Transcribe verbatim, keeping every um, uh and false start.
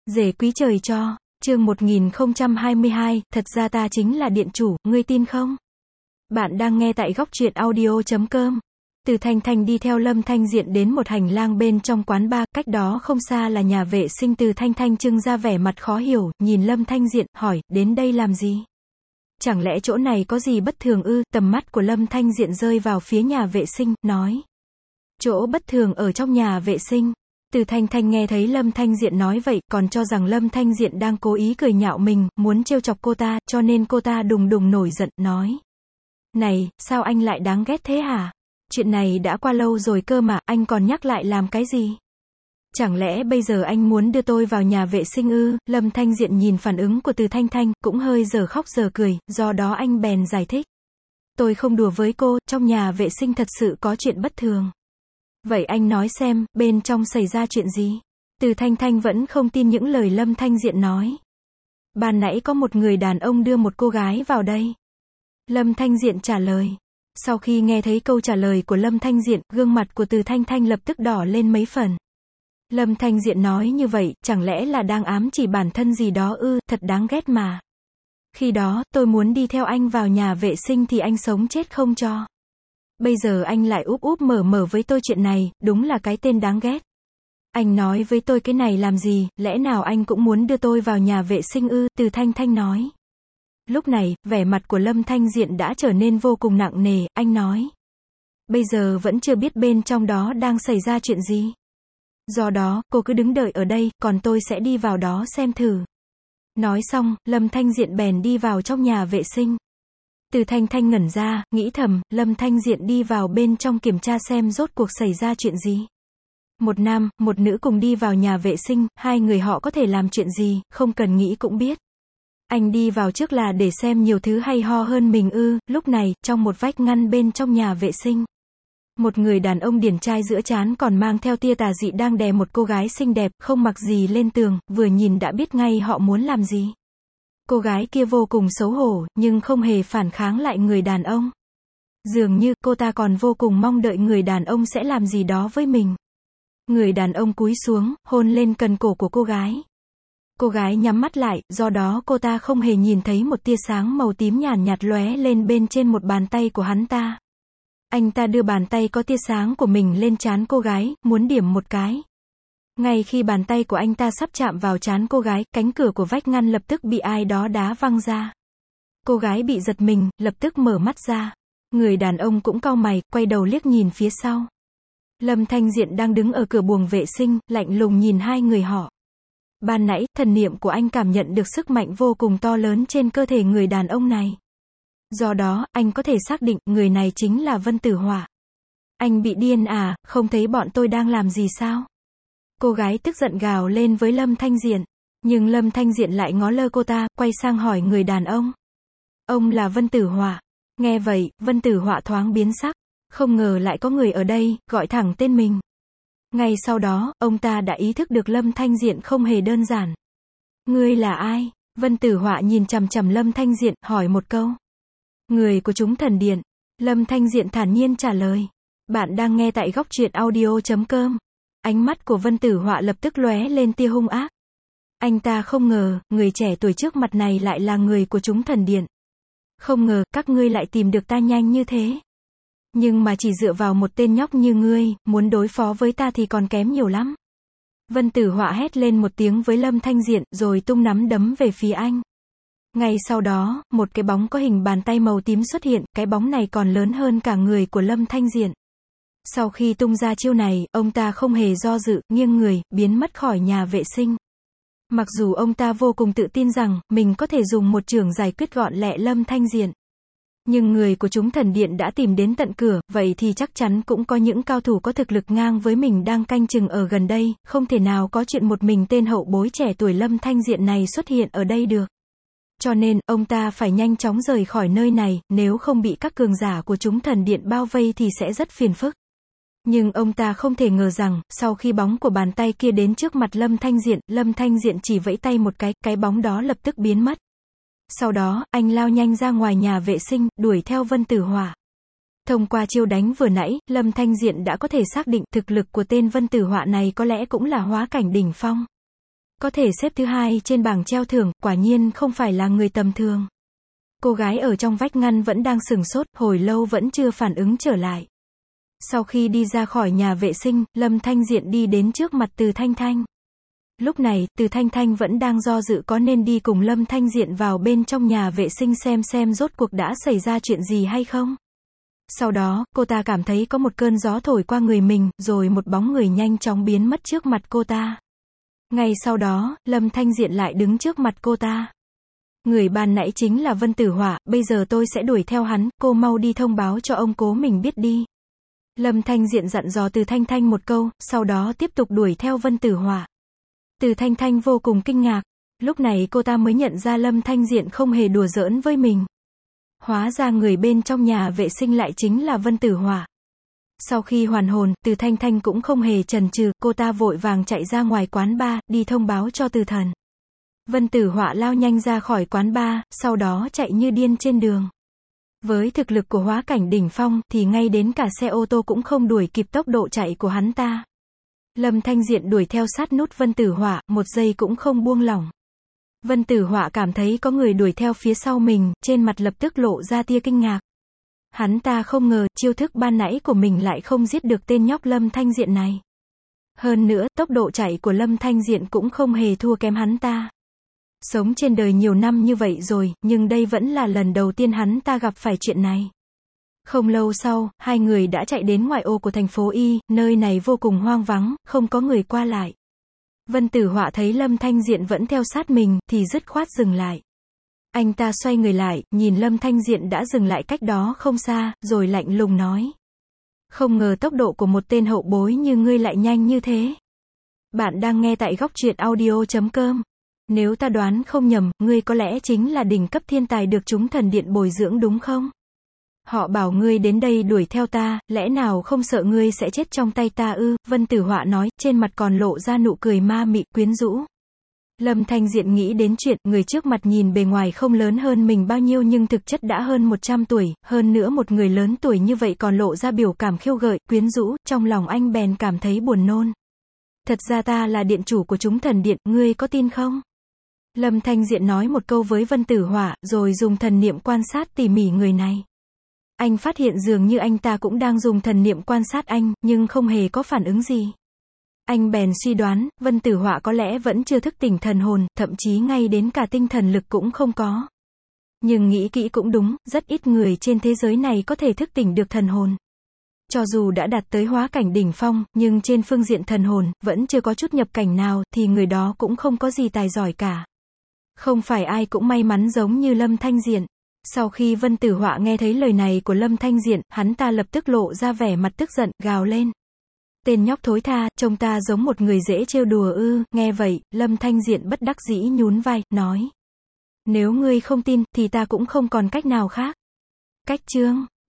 Rể quý trời cho, chương một nghìn không trăm hai mươi hai, thật ra ta chính là điện chủ, ngươi tin không? Bạn đang nghe tại góc truyện audio chấm com. Từ Thanh Thanh đi theo Lâm Thanh Diện đến một hành lang bên trong quán bar, cách đó không xa là nhà vệ sinh. Từ Thanh Thanh trưng ra vẻ mặt khó hiểu, nhìn Lâm Thanh Diện, hỏi, đến đây làm gì? Chẳng lẽ chỗ này có gì bất thường ư? Tầm mắt của Lâm Thanh Diện rơi vào phía nhà vệ sinh, nói. Chỗ bất thường ở trong nhà vệ sinh. Từ Thanh Thanh nghe thấy Lâm Thanh Diện nói vậy, còn cho rằng Lâm Thanh Diện đang cố ý cười nhạo mình, muốn trêu chọc cô ta, cho nên cô ta đùng đùng nổi giận, nói. Này, sao anh lại đáng ghét thế hả? Chuyện này đã qua lâu rồi cơ mà, anh còn nhắc lại làm cái gì? Chẳng lẽ bây giờ anh muốn đưa tôi vào nhà vệ sinh ư? Lâm Thanh Diện nhìn phản ứng của Từ Thanh Thanh, cũng hơi giờ khóc giờ cười, do đó anh bèn giải thích. Tôi không đùa với cô, trong nhà vệ sinh thật sự có chuyện bất thường. Vậy anh nói xem, bên trong xảy ra chuyện gì? Từ Thanh Thanh vẫn không tin những lời Lâm Thanh Diện nói. Ban nãy có một người đàn ông đưa một cô gái vào đây. Lâm Thanh Diện trả lời. Sau khi nghe thấy câu trả lời của Lâm Thanh Diện, gương mặt của Từ Thanh Thanh lập tức đỏ lên mấy phần. Lâm Thanh Diện nói như vậy, chẳng lẽ là đang ám chỉ bản thân gì đó ư? Thật đáng ghét mà. Khi đó, tôi muốn đi theo anh vào nhà vệ sinh thì anh sống chết không cho. Bây giờ anh lại úp úp mở mở với tôi chuyện này, đúng là cái tên đáng ghét. Anh nói với tôi cái này làm gì, lẽ nào anh cũng muốn đưa tôi vào nhà vệ sinh ư? Từ Thanh Thanh nói. Lúc này, vẻ mặt của Lâm Thanh Diện đã trở nên vô cùng nặng nề, anh nói. Bây giờ vẫn chưa biết bên trong đó đang xảy ra chuyện gì. Do đó, cô cứ đứng đợi ở đây, còn tôi sẽ đi vào đó xem thử. Nói xong, Lâm Thanh Diện bèn đi vào trong nhà vệ sinh. Từ Thanh Thanh ngẩn ra, nghĩ thầm, Lâm Thanh Diện đi vào bên trong kiểm tra xem rốt cuộc xảy ra chuyện gì. Một nam, một nữ cùng đi vào nhà vệ sinh, hai người họ có thể làm chuyện gì, không cần nghĩ cũng biết. Anh đi vào trước là để xem nhiều thứ hay ho hơn mình ư? Lúc này, trong một vách ngăn bên trong nhà vệ sinh. Một người đàn ông điển trai giữa trán còn mang theo tia tà dị đang đè một cô gái xinh đẹp, không mặc gì lên tường, vừa nhìn đã biết ngay họ muốn làm gì. Cô gái kia vô cùng xấu hổ, nhưng không hề phản kháng lại người đàn ông. Dường như, cô ta còn vô cùng mong đợi người đàn ông sẽ làm gì đó với mình. Người đàn ông cúi xuống, hôn lên cần cổ của cô gái. Cô gái nhắm mắt lại, do đó cô ta không hề nhìn thấy một tia sáng màu tím nhàn nhạt lóe lên bên trên một bàn tay của hắn ta. Anh ta đưa bàn tay có tia sáng của mình lên trán cô gái, muốn điểm một cái. Ngay khi bàn tay của anh ta sắp chạm vào trán cô gái, cánh cửa của vách ngăn lập tức bị ai đó đá văng ra. Cô gái bị giật mình, lập tức mở mắt ra. Người đàn ông cũng cau mày, quay đầu liếc nhìn phía sau. Lâm Thanh Diện đang đứng ở cửa buồng vệ sinh, lạnh lùng nhìn hai người họ. Ban nãy, thần niệm của anh cảm nhận được sức mạnh vô cùng to lớn trên cơ thể người đàn ông này. Do đó, anh có thể xác định, người này chính là Vân Tử Họa. Anh bị điên à, không thấy bọn tôi đang làm gì sao? Cô gái tức giận gào lên với Lâm Thanh Diện. Nhưng Lâm Thanh Diện lại ngó lơ cô ta, quay sang hỏi người đàn ông. Ông là Vân Tử Họa. Nghe vậy, Vân Tử Họa thoáng biến sắc. Không ngờ lại có người ở đây, gọi thẳng tên mình. Ngay sau đó, ông ta đã ý thức được Lâm Thanh Diện không hề đơn giản. Ngươi là ai? Vân Tử Họa nhìn chằm chằm Lâm Thanh Diện, hỏi một câu. Người của chúng thần điện. Lâm Thanh Diện thản nhiên trả lời. Bạn đang nghe tại góc truyện audio chấm com. Ánh mắt của Vân Tử Họa lập tức lóe lên tia hung ác. Anh ta không ngờ, người trẻ tuổi trước mặt này lại là người của chúng thần điện. Không ngờ, các ngươi lại tìm được ta nhanh như thế. Nhưng mà chỉ dựa vào một tên nhóc như ngươi, muốn đối phó với ta thì còn kém nhiều lắm. Vân Tử Họa hét lên một tiếng với Lâm Thanh Diện, rồi tung nắm đấm về phía anh. Ngay sau đó, một cái bóng có hình bàn tay màu tím xuất hiện, cái bóng này còn lớn hơn cả người của Lâm Thanh Diện. Sau khi tung ra chiêu này, ông ta không hề do dự, nghiêng người, biến mất khỏi nhà vệ sinh. Mặc dù ông ta vô cùng tự tin rằng, mình có thể dùng một chưởng giải quyết gọn lẹ Lâm Thanh Diện. Nhưng người của chúng thần điện đã tìm đến tận cửa, vậy thì chắc chắn cũng có những cao thủ có thực lực ngang với mình đang canh chừng ở gần đây, không thể nào có chuyện một mình tên hậu bối trẻ tuổi Lâm Thanh Diện này xuất hiện ở đây được. Cho nên, ông ta phải nhanh chóng rời khỏi nơi này, nếu không bị các cường giả của chúng thần điện bao vây thì sẽ rất phiền phức. Nhưng ông ta không thể ngờ rằng, sau khi bóng của bàn tay kia đến trước mặt Lâm Thanh Diện, Lâm Thanh Diện chỉ vẫy tay một cái, cái bóng đó lập tức biến mất. Sau đó, anh lao nhanh ra ngoài nhà vệ sinh, đuổi theo Vân Tử Họa. Thông qua chiêu đánh vừa nãy, Lâm Thanh Diện đã có thể xác định thực lực của tên Vân Tử Họa này có lẽ cũng là hóa cảnh đỉnh phong. có thể xếp thứ hai trên bảng treo thưởng, quả nhiên không phải là người tầm thường. Cô gái ở trong vách ngăn vẫn đang sửng sốt, hồi lâu vẫn chưa phản ứng trở lại. Sau khi đi ra khỏi nhà vệ sinh, Lâm Thanh Diện đi đến trước mặt Từ Thanh Thanh. Lúc này, Từ Thanh Thanh vẫn đang do dự có nên đi cùng Lâm Thanh Diện vào bên trong nhà vệ sinh xem xem rốt cuộc đã xảy ra chuyện gì hay không. Sau đó, cô ta cảm thấy có một cơn gió thổi qua người mình, rồi một bóng người nhanh chóng biến mất trước mặt cô ta. Ngay sau đó, Lâm Thanh Diện lại đứng trước mặt cô ta. Người ban nãy chính là Vân Tử Họa, bây giờ tôi sẽ đuổi theo hắn, cô mau đi thông báo cho ông cố mình biết đi. Lâm Thanh Diện dặn dò Từ Thanh Thanh một câu, sau đó tiếp tục đuổi theo Vân Tử Họa. Từ Thanh Thanh vô cùng kinh ngạc, lúc này cô ta mới nhận ra Lâm Thanh Diện không hề đùa giỡn với mình. Hóa ra người bên trong nhà vệ sinh lại chính là Vân Tử Họa. Sau khi hoàn hồn, Từ Thanh Thanh cũng không hề chần chừ, cô ta vội vàng chạy ra ngoài quán bar, đi thông báo cho Từ Thần. Vân Tử Họa lao nhanh ra khỏi quán bar, sau đó chạy như điên trên đường. Với thực lực của hóa cảnh đỉnh phong, thì ngay đến cả xe ô tô cũng không đuổi kịp tốc độ chạy của hắn ta. Lâm Thanh Diện đuổi theo sát nút Vân Tử Họa, một giây cũng không buông lỏng. Vân Tử Họa cảm thấy có người đuổi theo phía sau mình, trên mặt lập tức lộ ra tia kinh ngạc. Hắn ta không ngờ, chiêu thức ban nãy của mình lại không giết được tên nhóc Lâm Thanh Diện này. Hơn nữa, tốc độ chạy của Lâm Thanh Diện cũng không hề thua kém hắn ta. Sống trên đời nhiều năm như vậy rồi, nhưng đây vẫn là lần đầu tiên hắn ta gặp phải chuyện này. Không lâu sau, hai người đã chạy đến ngoại ô của thành phố Y, nơi này vô cùng hoang vắng, không có người qua lại. Vân Tử Họa thấy Lâm Thanh Diện vẫn theo sát mình, thì dứt khoát dừng lại. Anh ta xoay người lại, nhìn Lâm Thanh Diện đã dừng lại cách đó không xa, rồi lạnh lùng nói. Không ngờ tốc độ của một tên hậu bối như ngươi lại nhanh như thế. Bạn đang nghe tại góc truyện audio chấm com. Nếu ta đoán không nhầm, ngươi có lẽ chính là đỉnh cấp thiên tài được chúng thần điện bồi dưỡng đúng không? Họ bảo ngươi đến đây đuổi theo ta, lẽ nào không sợ ngươi sẽ chết trong tay ta ư? Vân Tử Họa nói, trên mặt còn lộ ra nụ cười ma mị, quyến rũ. Lâm Thanh Diện nghĩ đến chuyện, người trước mặt nhìn bề ngoài không lớn hơn mình bao nhiêu nhưng thực chất đã hơn một trăm tuổi, hơn nữa một người lớn tuổi như vậy còn lộ ra biểu cảm khiêu gợi, quyến rũ, trong lòng anh bèn cảm thấy buồn nôn. Thật ra ta là điện chủ của chúng thần điện, ngươi có tin không? Lâm Thanh Diện nói một câu với Vân Tử Họa, rồi dùng thần niệm quan sát tỉ mỉ người này. Anh phát hiện dường như anh ta cũng đang dùng thần niệm quan sát anh, nhưng không hề có phản ứng gì. Anh bèn suy đoán, Vân Tử Họa có lẽ vẫn chưa thức tỉnh thần hồn, thậm chí ngay đến cả tinh thần lực cũng không có. Nhưng nghĩ kỹ cũng đúng, rất ít người trên thế giới này có thể thức tỉnh được thần hồn. Cho dù đã đạt tới hóa cảnh đỉnh phong, nhưng trên phương diện thần hồn, vẫn chưa có chút nhập cảnh nào, thì người đó cũng không có gì tài giỏi cả. Không phải ai cũng may mắn giống như Lâm Thanh Diện. Sau khi Vân Tử Họa nghe thấy lời này của Lâm Thanh Diện, hắn ta lập tức lộ ra vẻ mặt tức giận, gào lên. Tên nhóc thối tha, trông ta giống một người dễ trêu đùa ư? Nghe vậy, Lâm Thanh Diện bất đắc dĩ nhún vai, nói. Nếu ngươi không tin, thì ta cũng không còn cách nào khác. Cách chương